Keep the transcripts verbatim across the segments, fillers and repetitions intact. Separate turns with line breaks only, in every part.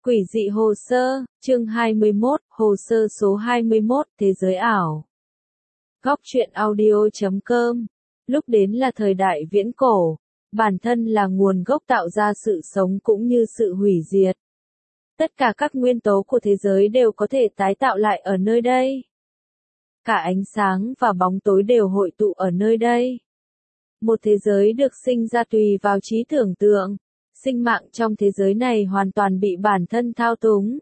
Quỷ dị hồ sơ, chương hai mươi mốt, hồ sơ số hai mươi mốt, thế giới ảo. Góc truyện audio chấm com. Lúc đến là thời đại viễn cổ, bản thân là nguồn gốc tạo ra sự sống cũng như sự hủy diệt. Tất cả các nguyên tố của thế giới đều có thể tái tạo lại ở nơi đây. Cả ánh sáng và bóng tối đều hội tụ ở nơi đây. Một thế giới được sinh ra tùy vào trí tưởng tượng. Sinh mạng trong thế giới này hoàn toàn bị bản thân thao túng.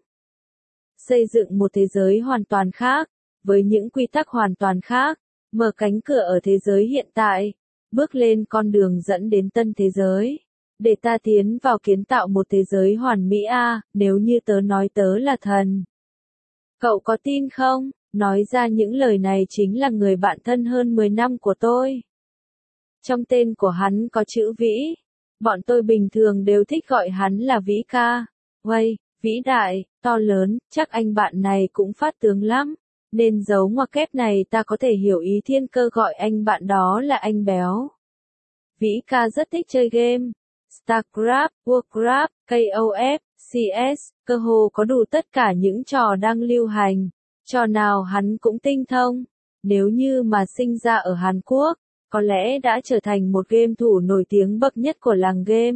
Xây dựng một thế giới hoàn toàn khác, với những quy tắc hoàn toàn khác, mở cánh cửa ở thế giới hiện tại, bước lên con đường dẫn đến tân thế giới. Để ta tiến vào kiến tạo một thế giới hoàn mỹ a, à, nếu như tớ nói tớ là thần. Cậu có tin không? Nói ra những lời này chính là người bạn thân hơn mười năm của tôi. Trong tên của hắn có chữ vĩ. Bọn tôi bình thường đều thích gọi hắn là Vĩ ca. Uầy, vĩ đại, to lớn, chắc anh bạn này cũng phát tướng lắm. Nên dấu ngoặc kép này ta có thể hiểu ý thiên cơ gọi anh bạn đó là anh béo. Vĩ ca rất thích chơi game. StarCraft, Warcraft, ca o ép, xê ét, cơ hồ có đủ tất cả những trò đang lưu hành. Trò nào hắn cũng tinh thông. Nếu như mà sinh ra ở Hàn Quốc, có lẽ đã trở thành một game thủ nổi tiếng bậc nhất của làng game.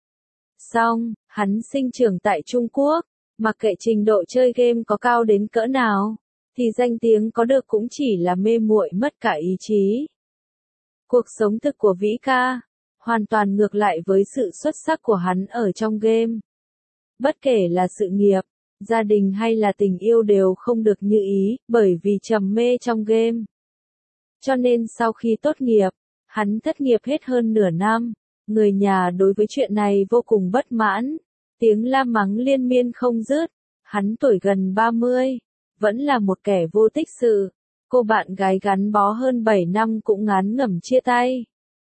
Song, hắn sinh trưởng tại Trung Quốc, mặc kệ trình độ chơi game có cao đến cỡ nào, thì danh tiếng có được cũng chỉ là mê muội mất cả ý chí. Cuộc sống thực của Vĩ ca, hoàn toàn ngược lại với sự xuất sắc của hắn ở trong game. Bất kể là sự nghiệp, gia đình hay là tình yêu đều không được như ý, bởi vì trầm mê trong game. Cho nên sau khi tốt nghiệp, hắn thất nghiệp hết hơn nửa năm, người nhà đối với chuyện này vô cùng bất mãn, tiếng la mắng liên miên không dứt, hắn tuổi gần ba mươi, vẫn là một kẻ vô tích sự, cô bạn gái gắn bó hơn bảy năm cũng ngán ngẩm chia tay.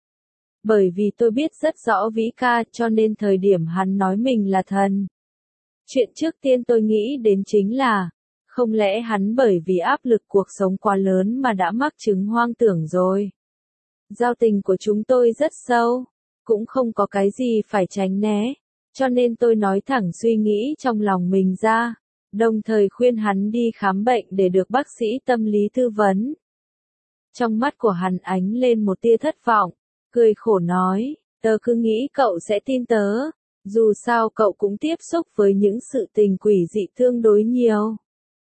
Bởi vì tôi biết rất rõ Vĩ ca cho nên thời điểm hắn nói mình là thần. Chuyện trước tiên tôi nghĩ đến chính là, không lẽ hắn bởi vì áp lực cuộc sống quá lớn mà đã mắc chứng hoang tưởng rồi. Giao tình của chúng tôi rất sâu, cũng không có cái gì phải tránh né, cho nên tôi nói thẳng suy nghĩ trong lòng mình ra, đồng thời khuyên hắn đi khám bệnh để được bác sĩ tâm lý tư vấn. Trong mắt của hắn ánh lên một tia thất vọng, cười khổ nói, tớ cứ nghĩ cậu sẽ tin tớ, dù sao cậu cũng tiếp xúc với những sự tình quỷ dị tương đối nhiều.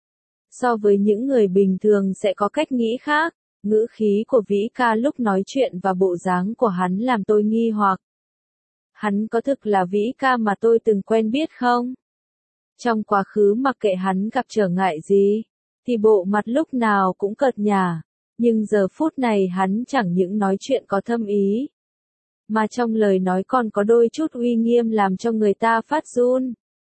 So với những người bình thường sẽ có cách nghĩ khác, ngữ khí của Vĩ ca lúc nói chuyện và bộ dáng của hắn làm tôi nghi hoặc. Hắn có thực là Vĩ ca mà tôi từng quen biết không? Trong quá khứ mặc kệ hắn gặp trở ngại gì, thì bộ mặt lúc nào cũng cợt nhả, nhưng giờ phút này hắn chẳng những nói chuyện có thâm ý, mà trong lời nói còn có đôi chút uy nghiêm làm cho người ta phát run.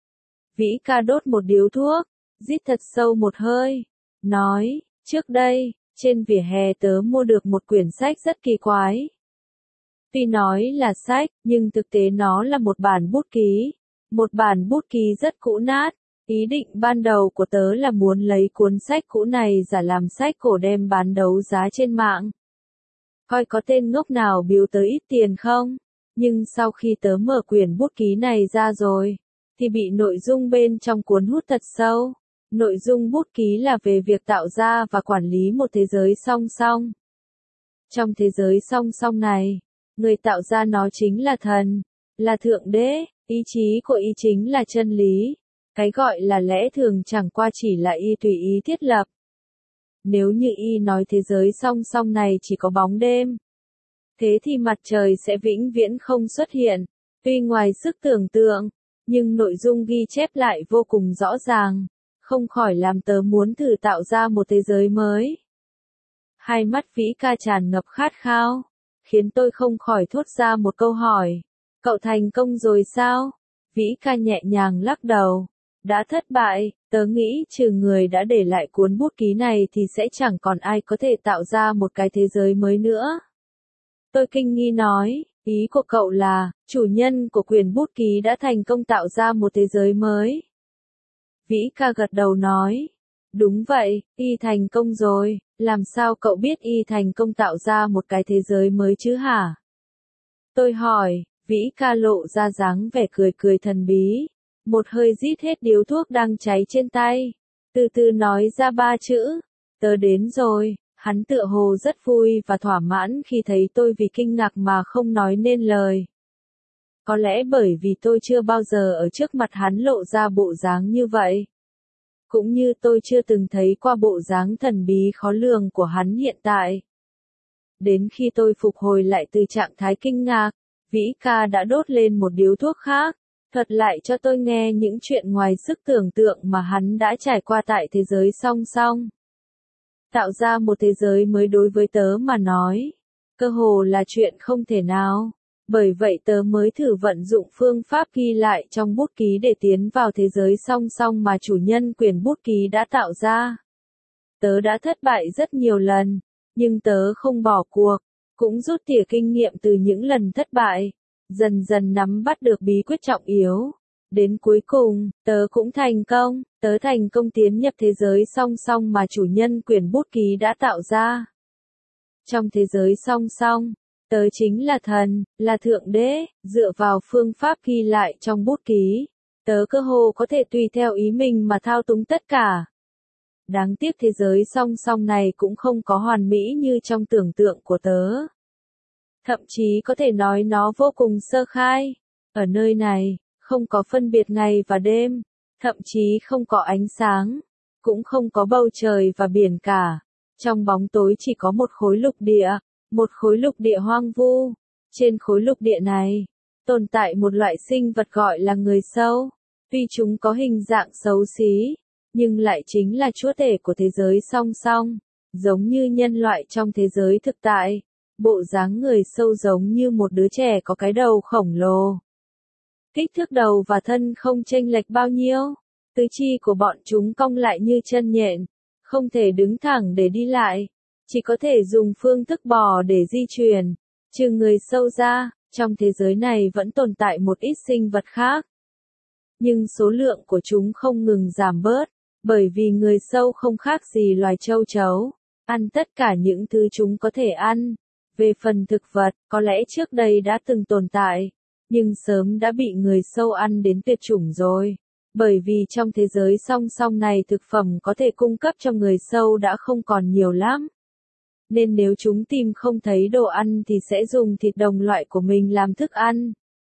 Vĩ ca đốt một điếu thuốc, rít thật sâu một hơi, nói, trước đây, trên vỉa hè tớ mua được một quyển sách rất kỳ quái. Tuy nói là sách, nhưng thực tế nó là một bản bút ký, một bản bút ký rất cũ nát. Ý định ban đầu của tớ là muốn lấy cuốn sách cũ này giả làm sách cổ đem bán đấu giá trên mạng. Coi có tên ngốc nào biếu tớ ít tiền không? Nhưng sau khi tớ mở quyển bút ký này ra rồi, thì bị nội dung bên trong cuốn hút thật sâu. Nội dung bút ký là về việc tạo ra và quản lý một thế giới song song. Trong thế giới song song này, người tạo ra nó chính là thần, là thượng đế, ý chí của y chính là chân lý. Cái gọi là lẽ thường chẳng qua chỉ là y tùy ý thiết lập. Nếu như y nói thế giới song song này chỉ có bóng đêm, thế thì mặt trời sẽ vĩnh viễn không xuất hiện, tuy ngoài sức tưởng tượng, nhưng nội dung ghi chép lại vô cùng rõ ràng, không khỏi làm tớ muốn thử tạo ra một thế giới mới. Hai mắt Vĩ ca tràn ngập khát khao, khiến tôi không khỏi thốt ra một câu hỏi, cậu thành công rồi sao? Vĩ ca nhẹ nhàng lắc đầu. Đã thất bại, tớ nghĩ trừ người đã để lại cuốn bút ký này thì sẽ chẳng còn ai có thể tạo ra một cái thế giới mới nữa. Tôi kinh nghi nói, ý của cậu là, chủ nhân của quyển bút ký đã thành công tạo ra một thế giới mới. Vĩ ca gật đầu nói, đúng vậy, y thành công rồi, làm sao cậu biết y thành công tạo ra một cái thế giới mới chứ hả? Tôi hỏi, Vĩ ca lộ ra dáng vẻ cười cười thần bí. một hơi rít hết điếu thuốc đang cháy trên tay, từ từ nói ra ba chữ, tớ đến rồi. Hắn tựa hồ rất vui và thỏa mãn khi thấy tôi vì kinh ngạc mà không nói nên lời. Có lẽ bởi vì tôi chưa bao giờ ở trước mặt hắn lộ ra bộ dáng như vậy. Cũng như tôi chưa từng thấy qua bộ dáng thần bí khó lường của hắn hiện tại. Đến khi tôi phục hồi lại từ trạng thái kinh ngạc, Vĩ ca đã đốt lên một điếu thuốc khác, thuật lại cho tôi nghe những chuyện ngoài sức tưởng tượng mà hắn đã trải qua tại thế giới song song. Tạo ra một thế giới mới đối với tớ mà nói, cơ hồ là chuyện không thể nào. Bởi vậy tớ mới thử vận dụng phương pháp ghi lại trong bút ký để tiến vào thế giới song song mà chủ nhân quyền bút ký đã tạo ra. Tớ đã thất bại rất nhiều lần, nhưng tớ không bỏ cuộc, cũng rút tỉa kinh nghiệm từ những lần thất bại, dần dần nắm bắt được bí quyết trọng yếu. Đến cuối cùng, tớ cũng thành công, tớ thành công tiến nhập thế giới song song mà chủ nhân quyền bút ký đã tạo ra. Trong thế giới song song, tớ chính là thần, là thượng đế, dựa vào phương pháp ghi lại trong bút ký. Tớ cơ hồ có thể tùy theo ý mình mà thao túng tất cả. Đáng tiếc thế giới song song này cũng không có hoàn mỹ như trong tưởng tượng của tớ. Thậm chí có thể nói nó vô cùng sơ khai. Ở nơi này, không có phân biệt ngày và đêm, thậm chí không có ánh sáng, cũng không có bầu trời và biển cả. Trong bóng tối chỉ có một khối lục địa, một khối lục địa hoang vu. Trên khối lục địa này, tồn tại một loại sinh vật gọi là người sâu. Tuy chúng có hình dạng xấu xí, nhưng lại chính là chúa tể của thế giới song song, giống như nhân loại trong thế giới thực tại. Bộ dáng người sâu giống như một đứa trẻ có cái đầu khổng lồ. Kích thước đầu và thân không chênh lệch bao nhiêu, tứ chi của bọn chúng cong lại như chân nhện, không thể đứng thẳng để đi lại, chỉ có thể dùng phương thức bò để di chuyển. Trừ người sâu ra, trong thế giới này vẫn tồn tại một ít sinh vật khác. Nhưng số lượng của chúng không ngừng giảm bớt, bởi vì người sâu không khác gì loài châu chấu, ăn tất cả những thứ chúng có thể ăn. Về phần thực vật, có lẽ trước đây đã từng tồn tại, nhưng sớm đã bị người sâu ăn đến tuyệt chủng rồi. Bởi vì trong thế giới song song này thực phẩm có thể cung cấp cho người sâu đã không còn nhiều lắm. Nên nếu chúng tìm không thấy đồ ăn thì sẽ dùng thịt đồng loại của mình làm thức ăn.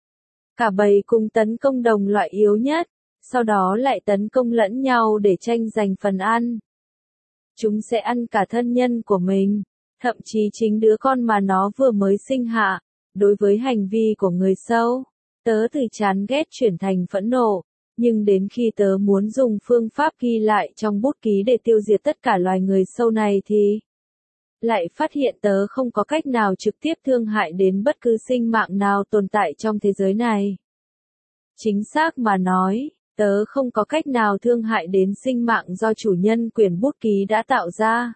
Cả bầy cùng tấn công đồng loại yếu nhất, sau đó lại tấn công lẫn nhau để tranh giành phần ăn. Chúng sẽ ăn cả thân nhân của mình, thậm chí chính đứa con mà nó vừa mới sinh hạ. Đối với hành vi của người sâu, tớ từ chán ghét chuyển thành phẫn nộ, nhưng đến khi tớ muốn dùng phương pháp ghi lại trong bút ký để tiêu diệt tất cả loài người sâu này thì lại phát hiện tớ không có cách nào trực tiếp thương hại đến bất cứ sinh mạng nào tồn tại trong thế giới này. Chính xác mà nói, tớ không có cách nào thương hại đến sinh mạng do chủ nhân quyền bút ký đã tạo ra.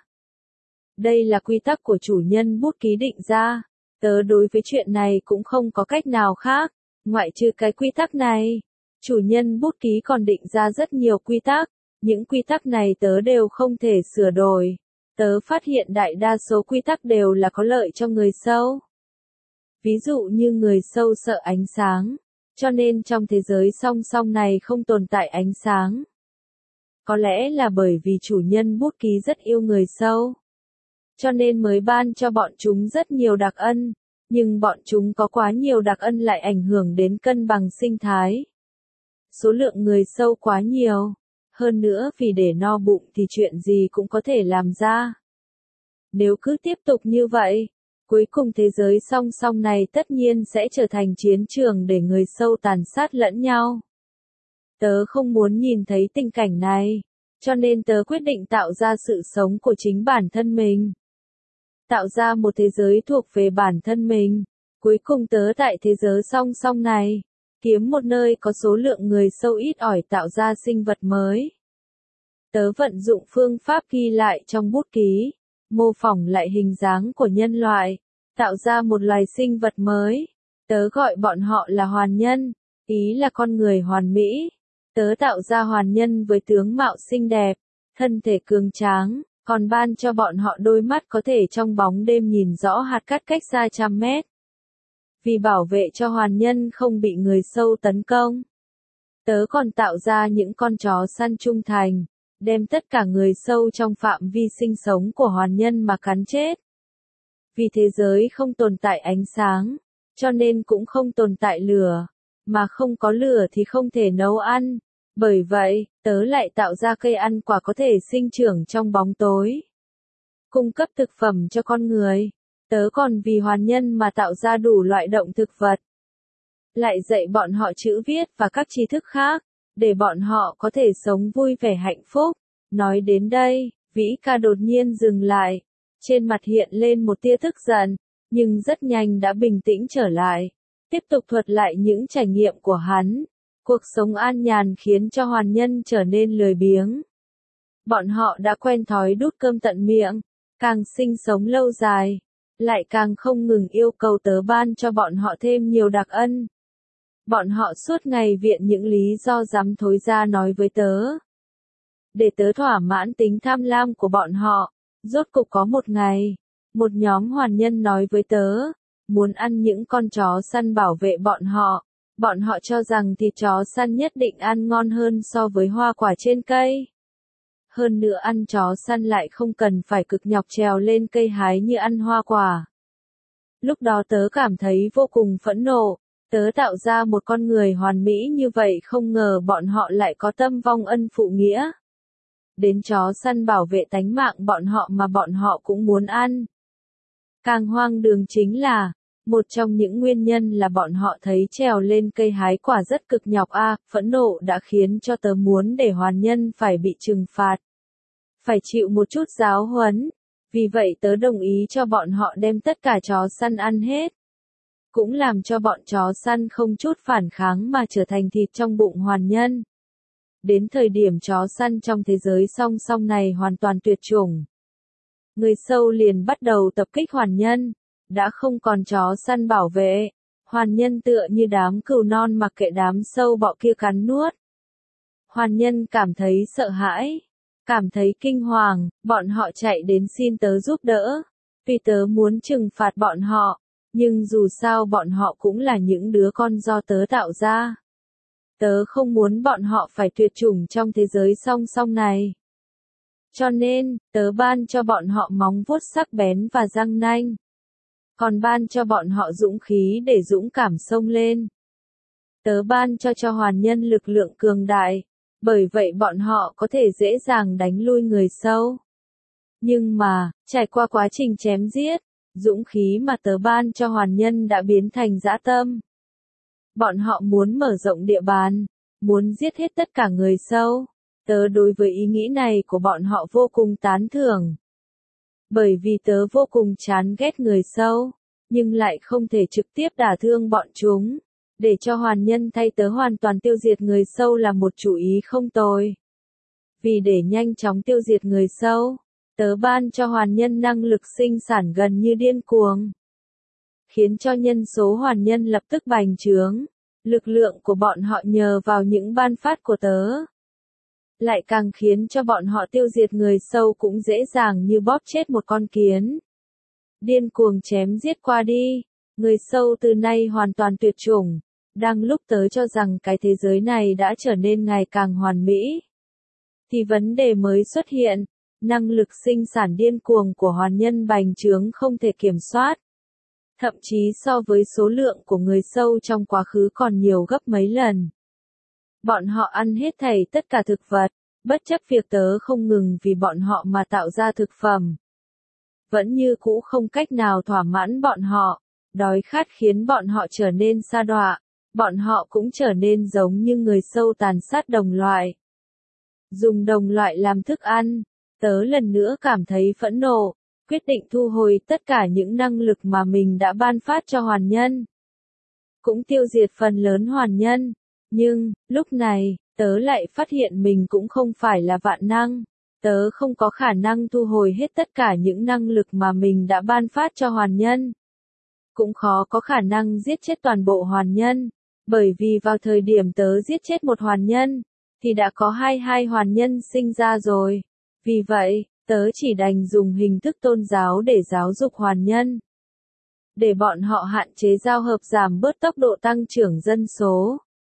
Đây là quy tắc của chủ nhân bút ký định ra. Tớ đối với chuyện này cũng không có cách nào khác, ngoại trừ cái quy tắc này. Chủ nhân bút ký còn định ra rất nhiều quy tắc, những quy tắc này tớ đều không thể sửa đổi. Tớ phát hiện đại đa số quy tắc đều là có lợi cho người sâu. Ví dụ như người sâu sợ ánh sáng, cho nên trong thế giới song song này không tồn tại ánh sáng. Có lẽ là bởi vì chủ nhân bút ký rất yêu người sâu, cho nên mới ban cho bọn chúng rất nhiều đặc ân, nhưng bọn chúng có quá nhiều đặc ân lại ảnh hưởng đến cân bằng sinh thái. Số lượng người sâu quá nhiều, hơn nữa vì để no bụng thì chuyện gì cũng có thể làm ra. Nếu cứ tiếp tục như vậy, cuối cùng thế giới song song này tất nhiên sẽ trở thành chiến trường để người sâu tàn sát lẫn nhau. Tớ không muốn nhìn thấy tình cảnh này, cho nên tớ quyết định tạo ra sự sống của chính bản thân mình. Tạo ra một thế giới thuộc về bản thân mình. Cuối cùng tớ tại thế giới song song này, kiếm một nơi có số lượng người sâu ít ỏi tạo ra sinh vật mới. Tớ vận dụng phương pháp ghi lại trong bút ký, mô phỏng lại hình dáng của nhân loại, tạo ra một loài sinh vật mới. Tớ gọi bọn họ là hoàn nhân, ý là con người hoàn mỹ. Tớ tạo ra hoàn nhân với tướng mạo xinh đẹp, thân thể cường tráng, còn ban cho bọn họ đôi mắt có thể trong bóng đêm nhìn rõ hạt cát cách xa trăm mét. Vì bảo vệ cho hoàn nhân không bị người sâu tấn công, Tớ còn tạo ra những con chó săn trung thành, đem tất cả người sâu trong phạm vi sinh sống của hoàn nhân mà cắn chết. Vì thế giới không tồn tại ánh sáng, cho nên cũng không tồn tại lửa, mà không có lửa thì không thể nấu ăn. Bởi vậy, tớ lại tạo ra cây ăn quả có thể sinh trưởng trong bóng tối, cung cấp thực phẩm cho con người. Tớ còn vì hoàn nhân mà tạo ra đủ loại động thực vật, lại dạy bọn họ chữ viết và các tri thức khác, để bọn họ có thể sống vui vẻ hạnh phúc. Nói đến đây, Vĩ Ca đột nhiên dừng lại, trên mặt hiện lên một tia tức giận, nhưng rất nhanh đã bình tĩnh trở lại, tiếp tục thuật lại những trải nghiệm của hắn. Cuộc sống an nhàn khiến cho hoàn nhân trở nên lười biếng. Bọn họ đã quen thói đút cơm tận miệng, càng sinh sống lâu dài, lại càng không ngừng yêu cầu tớ ban cho bọn họ thêm nhiều đặc ân. Bọn họ suốt ngày viện những lý do dám thối ra nói với tớ, để tớ thỏa mãn tính tham lam của bọn họ. Rốt cục có một ngày, một nhóm hoàn nhân nói với tớ, muốn ăn những con chó săn bảo vệ bọn họ. Bọn họ cho rằng thịt chó săn nhất định ăn ngon hơn so với hoa quả trên cây. Hơn nữa ăn chó săn lại không cần phải cực nhọc trèo lên cây hái như ăn hoa quả. Lúc đó tớ cảm thấy vô cùng phẫn nộ, tớ tạo ra một con người hoàn mỹ như vậy không ngờ bọn họ lại có tâm vong ân phụ nghĩa. Đến chó săn bảo vệ tánh mạng bọn họ mà bọn họ cũng muốn ăn. Càng hoang đường chính là, một trong những nguyên nhân là bọn họ thấy trèo lên cây hái quả rất cực nhọc a, à, phẫn nộ đã khiến cho tớ muốn để hoàn nhân phải bị trừng phạt. Phải chịu một chút giáo huấn, vì vậy tớ đồng ý cho bọn họ đem tất cả chó săn ăn hết. Cũng làm cho bọn chó săn không chút phản kháng mà trở thành thịt trong bụng hoàn nhân. Đến thời điểm chó săn trong thế giới song song này hoàn toàn tuyệt chủng, người sâu liền bắt đầu tập kích hoàn nhân. Đã không còn chó săn bảo vệ, hoàn nhân tựa như đám cừu non mặc kệ đám sâu bọ kia cắn nuốt. Hoàn nhân cảm thấy sợ hãi, cảm thấy kinh hoàng, bọn họ chạy đến xin tớ giúp đỡ, vì tớ muốn trừng phạt bọn họ, nhưng dù sao bọn họ cũng là những đứa con do tớ tạo ra. Tớ không muốn bọn họ phải tuyệt chủng trong thế giới song song này. Cho nên, tớ ban cho bọn họ móng vuốt sắc bén và răng nanh. Còn ban cho bọn họ dũng khí để dũng cảm xông lên. Tớ ban cho cho hoàn nhân lực lượng cường đại, bởi vậy bọn họ có thể dễ dàng đánh lui người sâu. Nhưng mà, trải qua quá trình chém giết, dũng khí mà tớ ban cho hoàn nhân đã biến thành dã tâm. Bọn họ muốn mở rộng địa bàn, muốn giết hết tất cả người sâu. Tớ đối với ý nghĩ này của bọn họ vô cùng tán thưởng. Bởi vì tớ vô cùng chán ghét người sâu, nhưng lại không thể trực tiếp đả thương bọn chúng. Để cho hoàn nhân thay tớ hoàn toàn tiêu diệt người sâu là một chủ ý không tồi. Vì để nhanh chóng tiêu diệt người sâu, tớ ban cho hoàn nhân năng lực sinh sản gần như điên cuồng, khiến cho nhân số hoàn nhân lập tức bành trướng. Lực lượng của bọn họ nhờ vào những ban phát của tớ, lại càng khiến cho bọn họ tiêu diệt người sâu cũng dễ dàng như bóp chết một con kiến. Điên cuồng chém giết qua đi, người sâu từ nay hoàn toàn tuyệt chủng. Đang lúc tớ cho rằng cái thế giới này đã trở nên ngày càng hoàn mỹ, thì vấn đề mới xuất hiện, năng lực sinh sản điên cuồng của hoàn nhân bành trướng không thể kiểm soát. Thậm chí so với số lượng của người sâu trong quá khứ còn nhiều gấp mấy lần. Bọn họ ăn hết thảy tất cả thực vật, bất chấp việc tớ không ngừng vì bọn họ mà tạo ra thực phẩm. Vẫn như cũ không cách nào thỏa mãn bọn họ, đói khát khiến bọn họ trở nên sa đọa, bọn họ cũng trở nên giống như người sâu tàn sát đồng loại. Dùng đồng loại làm thức ăn, tớ lần nữa cảm thấy phẫn nộ, quyết định thu hồi tất cả những năng lực mà mình đã ban phát cho hoàn nhân. Cũng tiêu diệt phần lớn hoàn nhân. Nhưng, lúc này, tớ lại phát hiện mình cũng không phải là vạn năng. Tớ không có khả năng thu hồi hết tất cả những năng lực mà mình đã ban phát cho hoàn nhân. Cũng khó có khả năng giết chết toàn bộ hoàn nhân. Bởi vì vào thời điểm tớ giết chết một hoàn nhân, thì đã có hai hai hoàn nhân sinh ra rồi. Vì vậy, tớ chỉ đành dùng hình thức tôn giáo để giáo dục hoàn nhân. Để bọn họ hạn chế giao hợp giảm bớt tốc độ tăng trưởng dân số.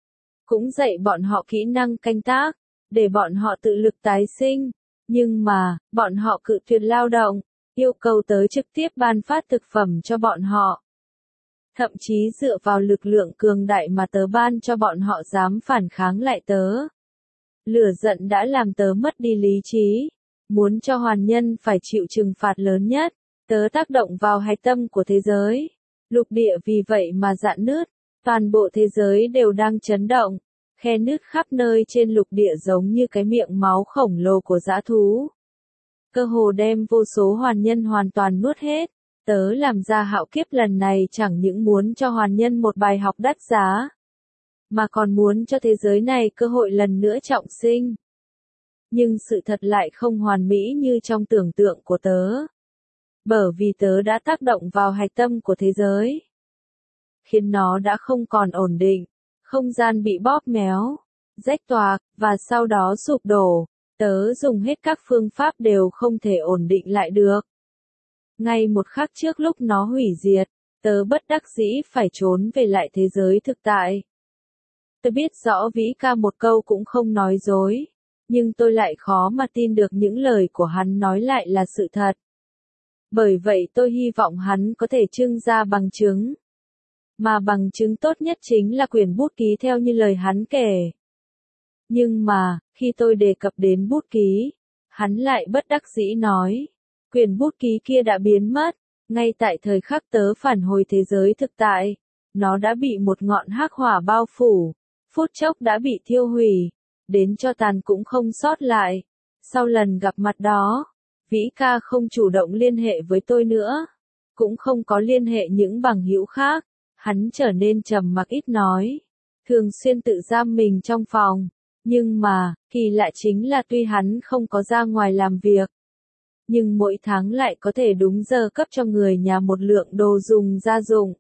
cũng dạy bọn họ kỹ năng canh tác, để bọn họ tự lực tái sinh. Nhưng mà, bọn họ cự tuyệt lao động, yêu cầu tớ trực tiếp ban phát thực phẩm cho bọn họ. Thậm chí dựa vào lực lượng cường đại mà tớ ban cho bọn họ dám phản kháng lại tớ. Lửa giận đã làm tớ mất đi lý trí, muốn cho hoàn nhân phải chịu trừng phạt lớn nhất. Tớ tác động vào hạch tâm của thế giới. Lục địa vì vậy mà rạn nứt, toàn bộ thế giới đều đang chấn động, khe nứt khắp nơi trên lục địa giống như cái miệng máu khổng lồ của dã thú. Cơ hồ đem vô số hoàn nhân hoàn toàn nuốt hết. Tớ làm ra hạo kiếp lần này chẳng những muốn cho hoàn nhân một bài học đắt giá, mà còn muốn cho thế giới này cơ hội lần nữa trọng sinh. Nhưng sự thật lại không hoàn mỹ như trong tưởng tượng của tớ. Bởi vì tớ đã tác động vào hạch tâm của thế giới, khiến nó đã không còn ổn định, không gian bị bóp méo, rách toạc, và sau đó sụp đổ. Tớ dùng hết các phương pháp đều không thể ổn định lại được. Ngay một khắc trước lúc nó hủy diệt, tớ bất đắc dĩ phải trốn về lại thế giới thực tại. Tôi biết rõ Vĩ Ca một câu cũng không nói dối, nhưng tôi lại khó mà tin được những lời của hắn nói lại là sự thật. Bởi vậy tôi hy vọng hắn có thể trưng ra bằng chứng. Mà bằng chứng tốt nhất chính là quyển bút ký theo như lời hắn kể. Nhưng mà, khi tôi đề cập đến bút ký, hắn lại bất đắc dĩ nói. Quyển bút ký kia đã biến mất, ngay tại thời khắc tớ phản hồi thế giới thực tại. Nó đã bị một ngọn hắc hỏa bao phủ, phút chốc đã bị thiêu hủy, đến cho tàn cũng không sót lại. Sau lần gặp mặt đó, Vĩ Ca không chủ động liên hệ với tôi nữa, cũng không có liên hệ những bằng hữu khác. Hắn trở nên trầm mặc ít nói, thường xuyên tự giam mình trong phòng. Nhưng mà, kỳ lạ chính là tuy hắn không có ra ngoài làm việc, nhưng mỗi tháng lại có thể đúng giờ cấp cho người nhà một lượng đồ dùng gia dụng.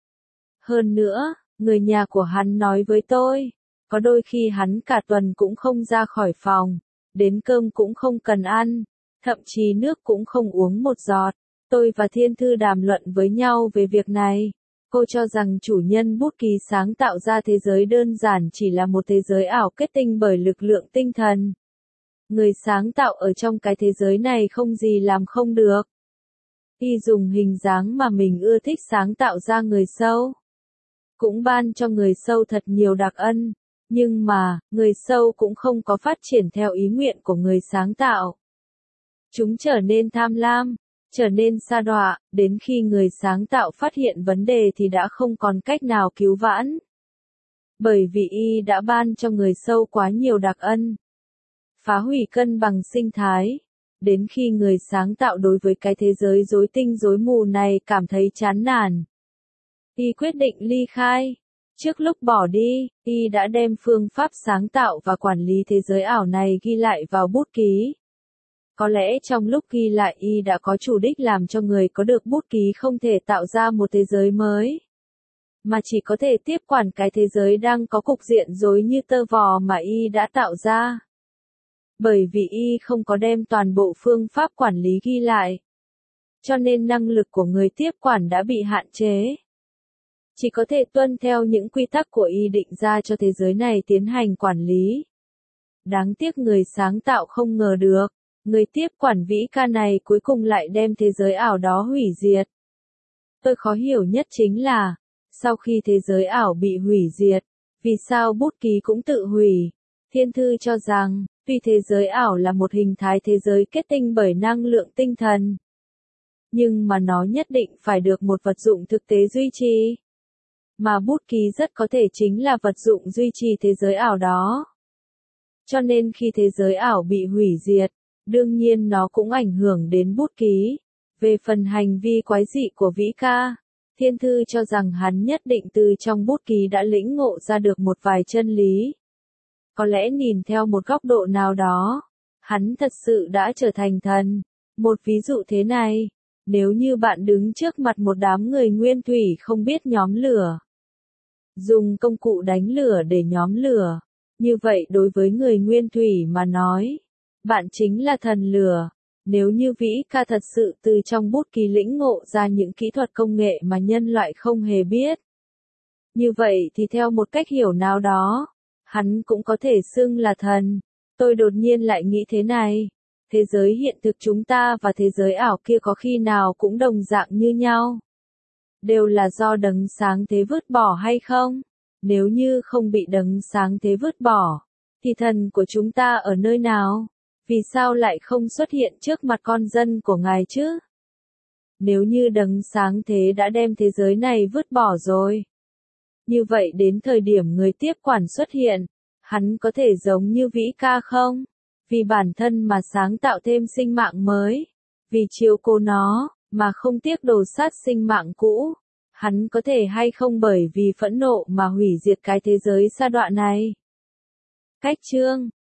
Hơn nữa, người nhà của hắn nói với tôi, có đôi khi hắn cả tuần cũng không ra khỏi phòng, đến cơm cũng không cần ăn, thậm chí nước cũng không uống một giọt. Tôi và Thiên Thư đàm luận với nhau về việc này. Cô cho rằng chủ nhân bút ký sáng tạo ra thế giới đơn giản chỉ là một thế giới ảo kết tinh bởi lực lượng tinh thần. Người sáng tạo ở trong cái thế giới này không gì làm không được. Y dùng hình dáng mà mình ưa thích sáng tạo ra người sâu. Cũng ban cho người sâu thật nhiều đặc ân. Nhưng mà, người sâu cũng không có phát triển theo ý nguyện của người sáng tạo. Chúng trở nên tham lam, trở nên sa đọa, đến khi người sáng tạo phát hiện vấn đề thì đã không còn cách nào cứu vãn. Bởi vì y đã ban cho người sâu quá nhiều đặc ân. Phá hủy cân bằng sinh thái. Đến khi người sáng tạo đối với cái thế giới rối tinh rối mù này cảm thấy chán nản, y quyết định ly khai. Trước lúc bỏ đi, y đã đem phương pháp sáng tạo và quản lý thế giới ảo này ghi lại vào bút ký. Có lẽ trong lúc ghi lại y đã có chủ đích làm cho người có được bút ký không thể tạo ra một thế giới mới, mà chỉ có thể tiếp quản cái thế giới đang có cục diện rối như tơ vò mà y đã tạo ra. Bởi vì y không có đem toàn bộ phương pháp quản lý ghi lại, cho nên năng lực của người tiếp quản đã bị hạn chế. Chỉ có thể tuân theo những quy tắc của y định ra cho thế giới này tiến hành quản lý. Đáng tiếc người sáng tạo không ngờ được, người tiếp quản Vĩ Ca này cuối cùng lại đem thế giới ảo đó hủy diệt. Tôi khó hiểu nhất chính là, sau khi thế giới ảo bị hủy diệt, vì sao bút ký cũng tự hủy? Thiên Thư cho rằng, tuy thế giới ảo là một hình thái thế giới kết tinh bởi năng lượng tinh thần, nhưng mà nó nhất định phải được một vật dụng thực tế duy trì. Mà bút ký rất có thể chính là vật dụng duy trì thế giới ảo đó. Cho nên khi thế giới ảo bị hủy diệt, đương nhiên nó cũng ảnh hưởng đến bút ký. Về phần hành vi quái dị của Vĩ Ca, Thiên Thư cho rằng hắn nhất định từ trong bút ký đã lĩnh ngộ ra được một vài chân lý. Có lẽ nhìn theo một góc độ nào đó, hắn thật sự đã trở thành thần. Một ví dụ thế này, nếu như bạn đứng trước mặt một đám người nguyên thủy không biết nhóm lửa, dùng công cụ đánh lửa để nhóm lửa, như vậy đối với người nguyên thủy mà nói, bạn chính là thần lửa. Nếu như Vĩ Ca thật sự từ trong bút ký lĩnh ngộ ra những kỹ thuật công nghệ mà nhân loại không hề biết, như vậy thì theo một cách hiểu nào đó, hắn cũng có thể xưng là thần. Tôi đột nhiên lại nghĩ thế này, thế giới hiện thực chúng ta và thế giới ảo kia có khi nào cũng đồng dạng như nhau? Đều là do đấng sáng thế vứt bỏ hay không? Nếu như không bị đấng sáng thế vứt bỏ, thì thần của chúng ta ở nơi nào? Vì sao lại không xuất hiện trước mặt con dân của Ngài chứ? Nếu như đấng sáng thế đã đem thế giới này vứt bỏ rồi, như vậy đến thời điểm người tiếp quản xuất hiện, hắn có thể giống như vĩ ca không? Vì bản thân mà sáng tạo thêm sinh mạng mới, vì chiếu cố nó, mà không tiếc đồ sát sinh mạng cũ, hắn có thể hay không bởi vì phẫn nộ mà hủy diệt cái thế giới sa đọa này? Cách chương